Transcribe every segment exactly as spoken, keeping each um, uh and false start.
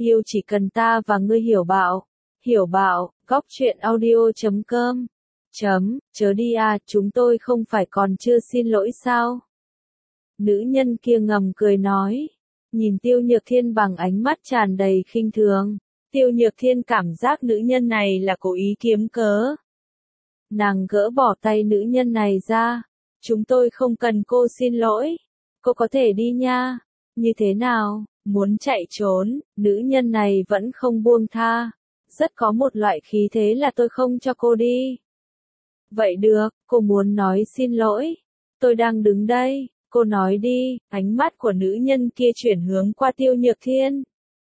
Yêu chỉ cần ta và ngươi hiểu bảo. Hiểu bảo, góc truyện audio chấm com. Chấm, chớ đi à, chúng tôi không phải còn chưa xin lỗi sao? Nữ nhân kia ngầm cười nói. Nhìn Tiêu Nhược Thiên bằng ánh mắt tràn đầy khinh thường. Tiêu Nhược Thiên cảm giác nữ nhân này là cố ý kiếm cớ. Nàng gỡ bỏ tay nữ nhân này ra. Chúng tôi không cần cô xin lỗi. Cô có thể đi nha. Như thế nào, muốn chạy trốn, nữ nhân này vẫn không buông tha. Rất có một loại khí thế là tôi không cho cô đi. Vậy được, cô muốn nói xin lỗi. Tôi đang đứng đây, cô nói đi. Ánh mắt của nữ nhân kia chuyển hướng qua Tiêu Nhược Thiên.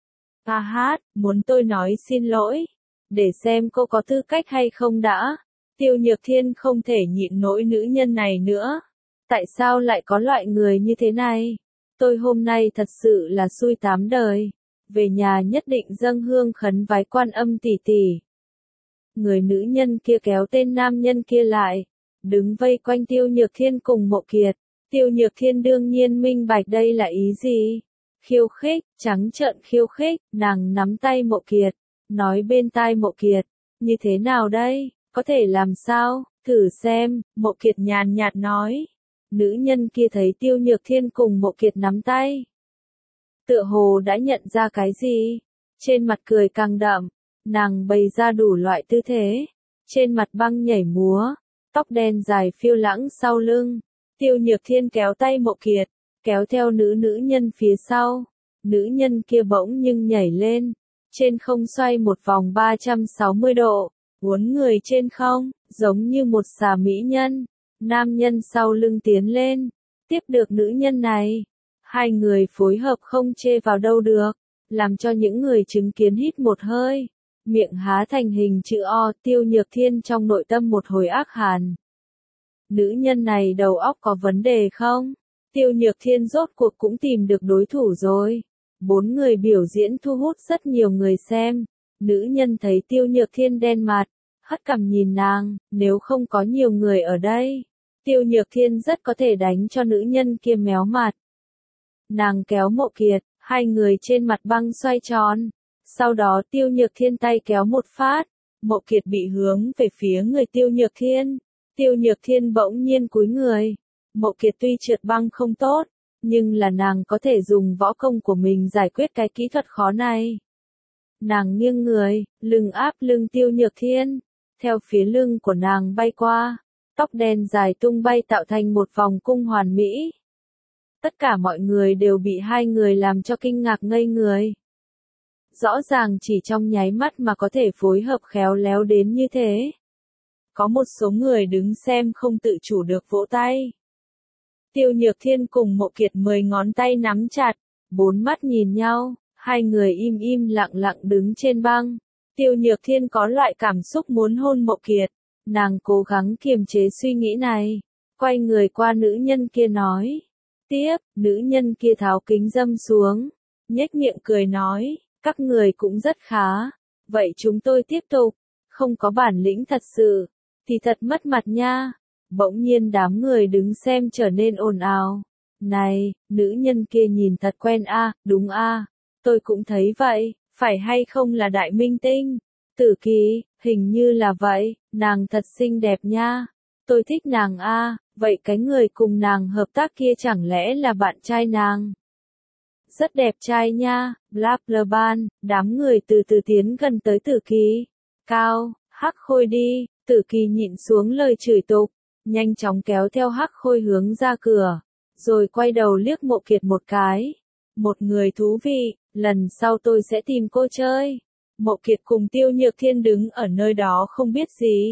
A hát, muốn tôi nói xin lỗi. Để xem cô có tư cách hay không đã. Tiêu Nhược Thiên không thể nhịn nổi nữ nhân này nữa. Tại sao lại có loại người như thế này? Tôi hôm nay thật sự là xui tám đời. Về nhà nhất định dâng hương khấn vái Quan Âm tỷ tỷ. Người nữ nhân kia kéo tên nam nhân kia lại. Đứng vây quanh Tiêu Nhược Thiên cùng Mộ Kiệt. Tiêu Nhược Thiên đương nhiên minh bạch đây là ý gì? Khiêu khích, trắng trợn khiêu khích. Nàng nắm tay Mộ Kiệt. Nói bên tai Mộ Kiệt. Như thế nào đây? Có thể làm sao? Thử xem, Mộ Kiệt nhàn nhạt nói. Nữ nhân kia thấy Tiêu Nhược Thiên cùng Mộ Kiệt nắm tay. Tựa hồ đã nhận ra cái gì? Trên mặt cười càng đậm. Nàng bày ra đủ loại tư thế. Trên mặt băng nhảy múa. Tóc đen dài phiêu lãng sau lưng. Tiêu Nhược Thiên kéo tay Mộ Kiệt. Kéo theo nữ nữ nhân phía sau. Nữ nhân kia bỗng nhưng nhảy lên. Trên không xoay một vòng ba trăm sáu mươi độ. Uốn người trên không, giống như một xà mỹ nhân. Nam nhân sau lưng tiến lên. Tiếp được nữ nhân này. Hai người phối hợp không chê vào đâu được. Làm cho những người chứng kiến hít một hơi. Miệng há thành hình chữ O. Tiêu Nhược Thiên trong nội tâm một hồi ác hàn. Nữ nhân này đầu óc có vấn đề không? Tiêu Nhược Thiên rốt cuộc cũng tìm được đối thủ rồi. Bốn người biểu diễn thu hút rất nhiều người xem. Nữ nhân thấy Tiêu Nhược Thiên đen mặt. Hất cằm nhìn nàng. Nếu không có nhiều người ở đây. Tiêu Nhược Thiên rất có thể đánh cho nữ nhân kia méo mặt. Nàng kéo Mộ Kiệt. Hai người trên mặt băng xoay tròn. Sau đó Tiêu Nhược Thiên tay kéo một phát. Mộ Kiệt bị hướng về phía người Tiêu Nhược Thiên. Tiêu Nhược Thiên bỗng nhiên cúi người. Mộ Kiệt tuy trượt băng không tốt. Nhưng là nàng có thể dùng võ công của mình giải quyết cái kỹ thuật khó này. Nàng nghiêng người, lưng áp lưng Tiêu Nhược Thiên. Theo phía lưng của nàng bay qua. Tóc đen dài tung bay tạo thành một vòng cung hoàn mỹ. Tất cả mọi người đều bị hai người làm cho kinh ngạc ngây người. Rõ ràng chỉ trong nháy mắt mà có thể phối hợp khéo léo đến như thế. Có một số người đứng xem không tự chủ được vỗ tay. Tiêu Nhược Thiên cùng Mộ Kiệt mười ngón tay nắm chặt, bốn mắt nhìn nhau, hai người im im lặng lặng đứng trên băng. Tiêu Nhược Thiên có loại cảm xúc muốn hôn Mộ Kiệt, nàng cố gắng kiềm chế suy nghĩ này, quay người qua nữ nhân kia nói. Tiếp, nữ nhân kia tháo kính dâm xuống, nhếch miệng cười nói, các người cũng rất khá, vậy chúng tôi tiếp tục, không có bản lĩnh thật sự, thì thật mất mặt nha. Bỗng nhiên đám người đứng xem trở nên ồn ào. Này, nữ nhân kia nhìn thật quen a, à, đúng a, à, tôi cũng thấy vậy, phải hay không là đại minh tinh? Tử Kỳ, hình như là vậy, nàng thật xinh đẹp nha. Tôi thích nàng a, à, vậy cái người cùng nàng hợp tác kia chẳng lẽ là bạn trai nàng? Rất đẹp trai nha, bla bla ban, đám người từ từ tiến gần tới Tử Kỳ. Cao, Hắc Khôi đi, Tử Kỳ nhịn xuống lời chửi tục. Nhanh chóng kéo theo Hắc Khôi hướng ra cửa, rồi quay đầu liếc Mộ Kiệt một cái. Một người thú vị, lần sau tôi sẽ tìm cô chơi. Mộ Kiệt cùng Tiêu Nhược Thiên đứng ở nơi đó không biết gì.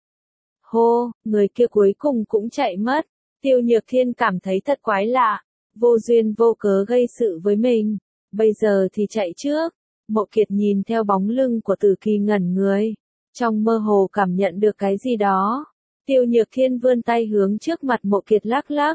Hô, người kia cuối cùng cũng chạy mất. Tiêu Nhược Thiên cảm thấy thật quái lạ, vô duyên vô cớ gây sự với mình, bây giờ thì chạy trước. Mộ Kiệt nhìn theo bóng lưng của Tử Kỳ ngẩn người, trong mơ hồ cảm nhận được cái gì đó. Tiêu Nhược Thiên vươn tay hướng trước mặt Mộ Kiệt lắc lắc.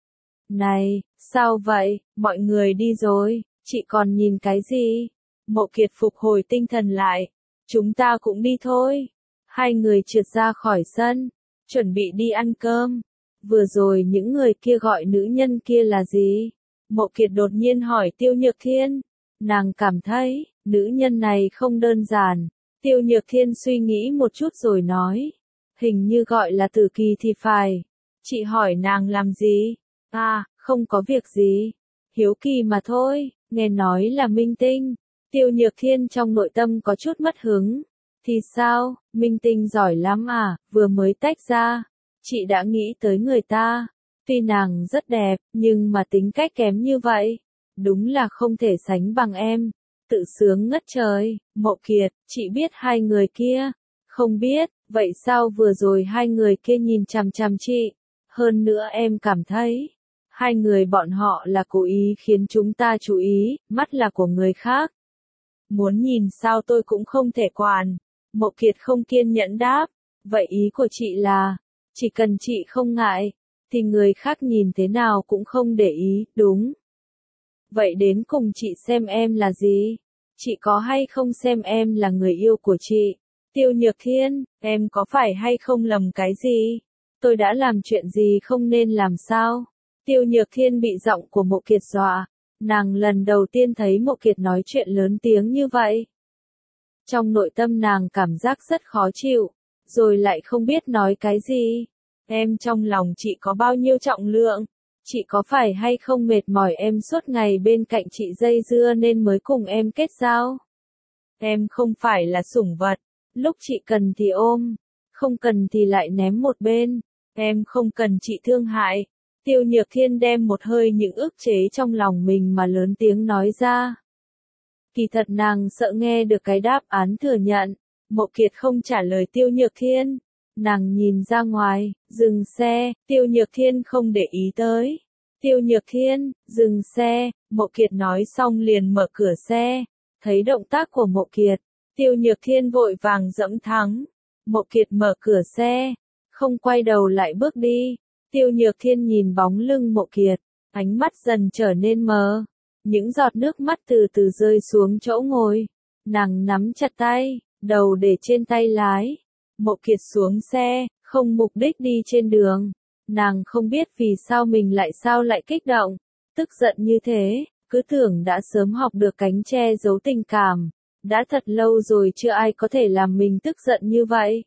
Này, sao vậy, mọi người đi rồi, chị còn nhìn cái gì? Mộ Kiệt phục hồi tinh thần lại. Chúng ta cũng đi thôi. Hai người trượt ra khỏi sân, chuẩn bị đi ăn cơm. Vừa rồi những người kia gọi nữ nhân kia là gì? Mộ Kiệt đột nhiên hỏi Tiêu Nhược Thiên. Nàng cảm thấy, Nữ nhân này không đơn giản. Tiêu Nhược Thiên suy nghĩ một chút rồi nói. Hình như gọi là Tử Kỳ thì phải. Chị hỏi nàng làm gì? À, không có việc gì. Hiếu kỳ mà thôi, nghe nói là minh tinh. Tiêu Nhược Thiên trong nội tâm có chút mất hứng. Thì sao, minh tinh giỏi lắm à, vừa mới tách ra. Chị đã nghĩ tới người ta. Tuy nàng rất đẹp, nhưng mà tính cách kém như vậy. Đúng là không thể sánh bằng em. Tự sướng ngất trời. Mộ Kiệt, chị biết hai người kia. Không biết, vậy sao vừa rồi hai người kia nhìn chằm chằm chị. Hơn nữa em cảm thấy, hai người bọn họ là cố ý khiến chúng ta chú ý, mắt là của người khác. Muốn nhìn sao tôi cũng không thể quản. Mộ Kiệt không kiên nhẫn đáp. Vậy ý của chị là, chỉ cần chị không ngại, thì người khác nhìn thế nào cũng không để ý, đúng. Vậy đến cùng chị xem em là gì? Chị có hay không xem em là người yêu của chị? Tiêu Nhược Thiên, em có phải hay không lầm cái gì? Tôi đã làm chuyện gì không nên làm sao? Tiêu Nhược Thiên bị giọng của Mộ Kiệt dọa. Nàng lần đầu tiên thấy Mộ Kiệt nói chuyện lớn tiếng như vậy. Trong nội tâm nàng cảm giác rất khó chịu, rồi lại không biết nói cái gì. Em trong lòng chị có bao nhiêu trọng lượng? Chị có phải hay không mệt mỏi em suốt ngày bên cạnh chị dây dưa nên mới cùng em kết giao? Em không phải là sủng vật, lúc chị cần thì ôm, không cần thì lại ném một bên. Em không cần chị thương hại. Tiêu Nhược Thiên đem một hơi những ức chế trong lòng mình mà lớn tiếng nói ra. Kỳ thật nàng sợ nghe được cái đáp án thừa nhận. Mộ Kiệt không trả lời Tiêu Nhược Thiên. Nàng nhìn ra ngoài, dừng xe, Tiêu Nhược Thiên không để ý tới. Tiêu Nhược Thiên, dừng xe, Mộ Kiệt nói xong liền mở cửa xe. Thấy động tác của Mộ Kiệt, Tiêu Nhược Thiên vội vàng dẫm thắng. Mộ Kiệt mở cửa xe, không quay đầu lại bước đi. Tiêu Nhược Thiên nhìn bóng lưng Mộ Kiệt, ánh mắt dần trở nên mờ. Những giọt nước mắt từ từ rơi xuống chỗ ngồi. Nàng nắm chặt tay, đầu để trên tay lái. Mộ Kiệt xuống xe, không mục đích đi trên đường. Nàng không biết vì sao mình lại sao lại kích động, tức giận như thế, cứ tưởng đã sớm học được cánh che giấu tình cảm. Đã thật lâu rồi chưa ai có thể làm mình tức giận như vậy.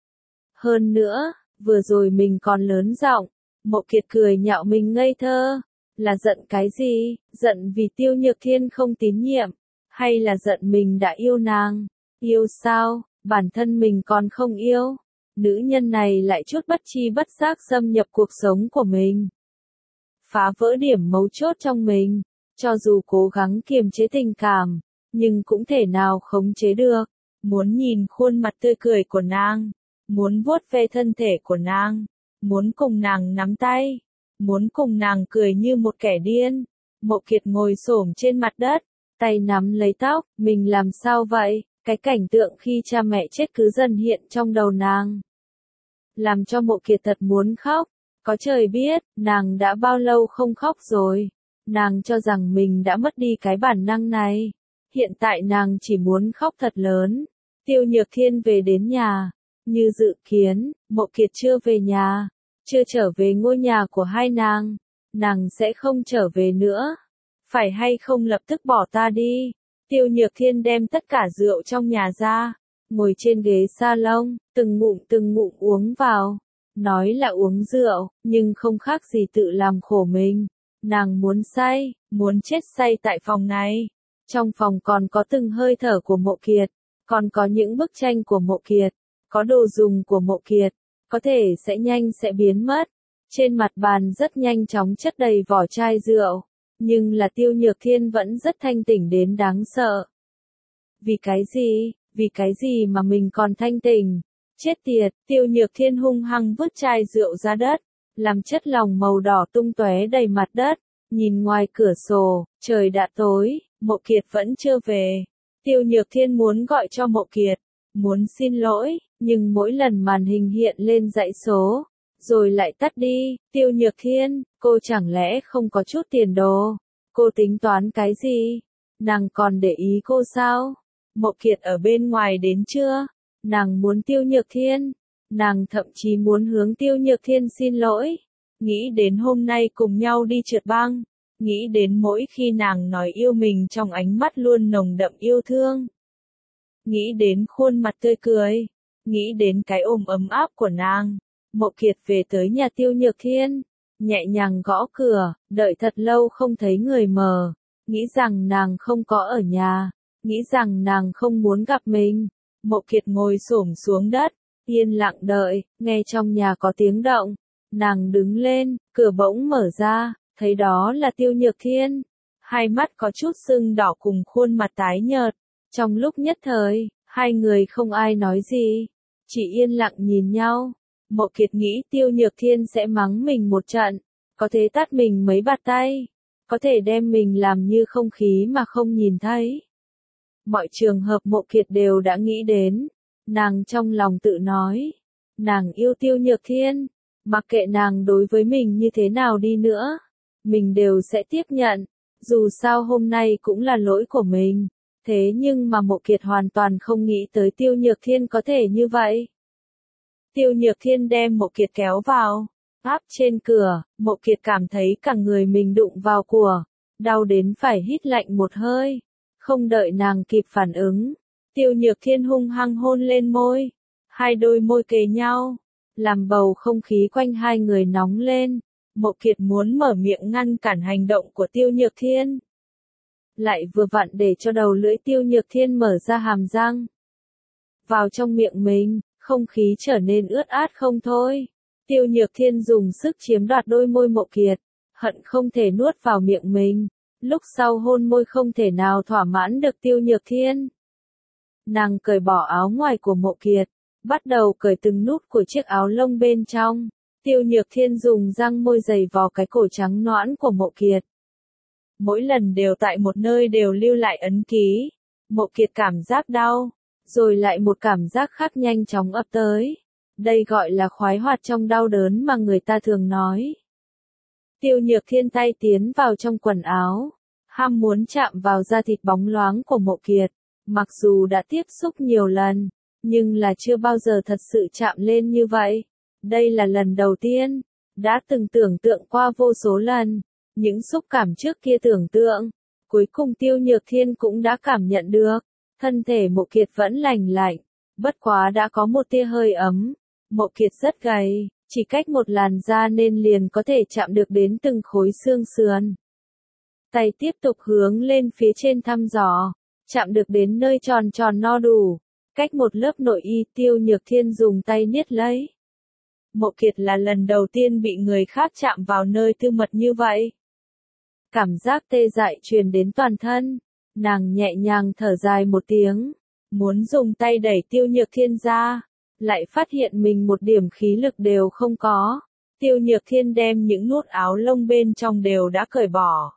Hơn nữa, vừa rồi mình còn lớn giọng. Mộ Kiệt cười nhạo mình ngây thơ. Là giận cái gì? Giận vì Tiêu Nhược Thiên không tín nhiệm? Hay là giận mình đã yêu nàng? Yêu sao? Bản thân mình còn không yêu. Nữ nhân này lại chút bất chi bất giác xâm nhập cuộc sống của mình. Phá vỡ điểm mấu chốt trong mình. Cho dù cố gắng kiềm chế tình cảm, nhưng cũng thể nào khống chế được. Muốn nhìn khuôn mặt tươi cười của nàng. Muốn vuốt ve thân thể của nàng. Muốn cùng nàng nắm tay. Muốn cùng nàng cười như một kẻ điên. Mộ Kiệt ngồi xổm trên mặt đất, tay nắm lấy tóc, mình làm sao vậy? Cái cảnh tượng khi cha mẹ chết cứ dần hiện trong đầu nàng. Làm cho Mộ Kiệt thật muốn khóc. Có trời biết, nàng đã bao lâu không khóc rồi. Nàng cho rằng mình đã mất đi cái bản năng này. Hiện tại nàng chỉ muốn khóc thật lớn. Tiêu Nhược Thiên về đến nhà. Như dự kiến, Mộ Kiệt chưa về nhà. Chưa trở về ngôi nhà của hai nàng. Nàng sẽ không trở về nữa. Phải hay không lập tức bỏ ta đi. Tiêu Nhược Thiên đem tất cả rượu trong nhà ra. Ngồi trên ghế salon, từng ngụm từng ngụm uống vào. Nói là uống rượu, nhưng không khác gì tự làm khổ mình. Nàng muốn say, muốn chết say tại phòng này. Trong phòng còn có từng hơi thở của Mộ Kiệt. Còn có những bức tranh của Mộ Kiệt. Có đồ dùng của Mộ Kiệt. Có thể sẽ nhanh sẽ biến mất. Trên mặt bàn rất nhanh chóng chất đầy vỏ chai rượu. Nhưng là Tiêu Nhược Thiên vẫn rất thanh tỉnh đến đáng sợ. Vì cái gì? Vì cái gì mà mình còn thanh tỉnh? Chết tiệt, Tiêu Nhược Thiên hung hăng vứt chai rượu ra đất. Làm chất lỏng màu đỏ tung tóe đầy mặt đất. Nhìn ngoài cửa sổ, trời đã tối, Mộ Kiệt vẫn chưa về. Tiêu Nhược Thiên muốn gọi cho Mộ Kiệt. Muốn xin lỗi, nhưng mỗi lần màn hình hiện lên dãy số, rồi lại tắt đi. Tiêu Nhược Thiên, cô chẳng lẽ không có chút tiền đồ? Cô tính toán cái gì? Nàng còn để ý cô sao? Mộ Kiệt ở bên ngoài đến chưa? Nàng muốn Tiêu Nhược Thiên. Nàng thậm chí muốn hướng Tiêu Nhược Thiên xin lỗi. Nghĩ đến hôm nay cùng nhau đi trượt băng. nghĩ đến mỗi khi nàng nói yêu mình trong ánh mắt luôn nồng đậm yêu thương. Nghĩ đến khuôn mặt tươi cười, nghĩ đến cái ôm ấm áp của nàng. Mộ Kiệt về tới nhà Tiêu Nhược Thiên, nhẹ nhàng gõ cửa, đợi thật lâu không thấy người mở, nghĩ rằng nàng không có ở nhà, nghĩ rằng nàng không muốn gặp mình. Mộ Kiệt ngồi xổm xuống đất, yên lặng đợi, nghe trong nhà có tiếng động, nàng đứng lên, cửa bỗng mở ra, thấy đó là Tiêu Nhược Thiên, hai mắt có chút sưng đỏ cùng khuôn mặt tái nhợt. Trong lúc nhất thời, hai người không ai nói gì, chỉ yên lặng nhìn nhau. Mộ Kiệt nghĩ Tiêu Nhược Thiên sẽ mắng mình một trận, có thể tát mình mấy bạt tay, có thể đem mình làm như không khí mà không nhìn thấy. Mọi trường hợp Mộ Kiệt đều đã nghĩ đến, nàng trong lòng tự nói, nàng yêu Tiêu Nhược Thiên, mặc kệ nàng đối với mình như thế nào đi nữa, mình đều sẽ tiếp nhận, dù sao hôm nay cũng là lỗi của mình. Thế nhưng mà Mộ Kiệt hoàn toàn không nghĩ tới Tiêu Nhược Thiên có thể như vậy. Tiêu Nhược Thiên đem Mộ Kiệt kéo vào, áp trên cửa, Mộ Kiệt cảm thấy cả người mình đụng vào của, đau đến phải hít lạnh một hơi. Không đợi nàng kịp phản ứng, Tiêu Nhược Thiên hung hăng hôn lên môi, hai đôi môi kề nhau, làm bầu không khí quanh hai người nóng lên. Mộ Kiệt muốn mở miệng ngăn cản hành động của Tiêu Nhược Thiên, lại vừa vặn để cho đầu lưỡi Tiêu Nhược Thiên mở ra hàm răng vào trong miệng mình, không khí trở nên ướt át không thôi. Tiêu Nhược Thiên dùng sức chiếm đoạt đôi môi Mộ Kiệt, hận không thể nuốt vào miệng mình, lúc sau hôn môi không thể nào thỏa mãn được Tiêu Nhược Thiên. Nàng cởi bỏ áo ngoài của Mộ Kiệt, bắt đầu cởi từng nút của chiếc áo lông bên trong. Tiêu Nhược Thiên dùng răng môi dày vò cái cổ trắng nõn của Mộ Kiệt. Mỗi lần đều tại một nơi đều lưu lại ấn ký. Mộ Kiệt cảm giác đau, rồi lại một cảm giác khác nhanh chóng ập tới. Đây gọi là khoái hoạt trong đau đớn mà người ta thường nói. Tiêu Nhược Thiên tay tiến vào trong quần áo, ham muốn chạm vào da thịt bóng loáng của Mộ Kiệt. Mặc dù đã tiếp xúc nhiều lần, nhưng là chưa bao giờ thật sự chạm lên như vậy. Đây là lần đầu tiên, đã từng tưởng tượng qua vô số lần, những xúc cảm trước kia tưởng tượng, cuối cùng Tiêu Nhược Thiên cũng đã cảm nhận được, thân thể Mộ Kiệt vẫn lành lạnh, bất quá đã có một tia hơi ấm. Mộ Kiệt rất gầy, chỉ cách một làn da nên liền có thể chạm được đến từng khối xương sườn. Tay tiếp tục hướng lên phía trên thăm dò, chạm được đến nơi tròn tròn no đủ, cách một lớp nội y. Tiêu Nhược Thiên dùng tay niết lấy. Mộ Kiệt là lần đầu tiên bị người khác chạm vào nơi tư mật như vậy. Cảm giác tê dại truyền đến toàn thân, nàng nhẹ nhàng thở dài một tiếng, muốn dùng tay đẩy Tiêu Nhược Thiên ra, lại phát hiện mình một điểm khí lực đều không có. Tiêu Nhược Thiên đem những nút áo lông bên trong đều đã cởi bỏ.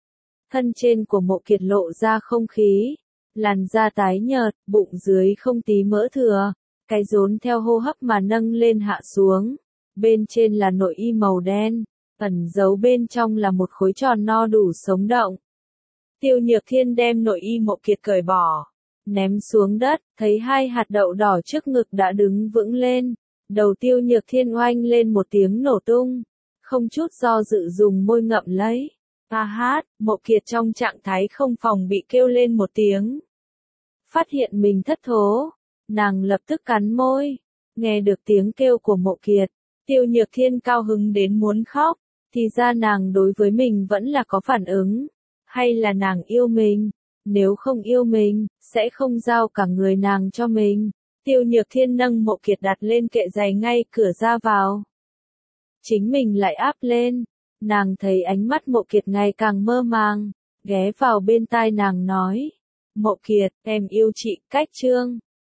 Thân trên của Mộ Kiệt lộ ra không khí, làn da tái nhợt, bụng dưới không tí mỡ thừa, cái rốn theo hô hấp mà nâng lên hạ xuống. Bên trên là nội y màu đen, ẩn giấu bên trong là một khối tròn no đủ sống động. Tiêu Nhược Thiên đem nội y Mộ Kiệt cởi bỏ, ném xuống đất, thấy hai hạt đậu đỏ trước ngực đã đứng vững lên. Đầu Tiêu Nhược Thiên oanh lên một tiếng nổ tung, không chút do dự dùng môi ngậm lấy. A hát, Mộ Kiệt trong trạng thái không phòng bị kêu lên một tiếng. Phát hiện mình thất thố, nàng lập tức cắn môi, nghe được tiếng kêu của Mộ Kiệt, Tiêu Nhược Thiên cao hứng đến muốn khóc, thì ra nàng đối với mình vẫn là có phản ứng, hay là nàng yêu mình, nếu không yêu mình, sẽ không giao cả người nàng cho mình. Tiêu Nhược Thiên nâng Mộ Kiệt đặt lên kệ giày ngay cửa ra vào. Chính mình lại áp lên, nàng thấy ánh mắt Mộ Kiệt ngày càng mơ màng, ghé vào bên tai nàng nói, Mộ Kiệt, em yêu chị, cách chương.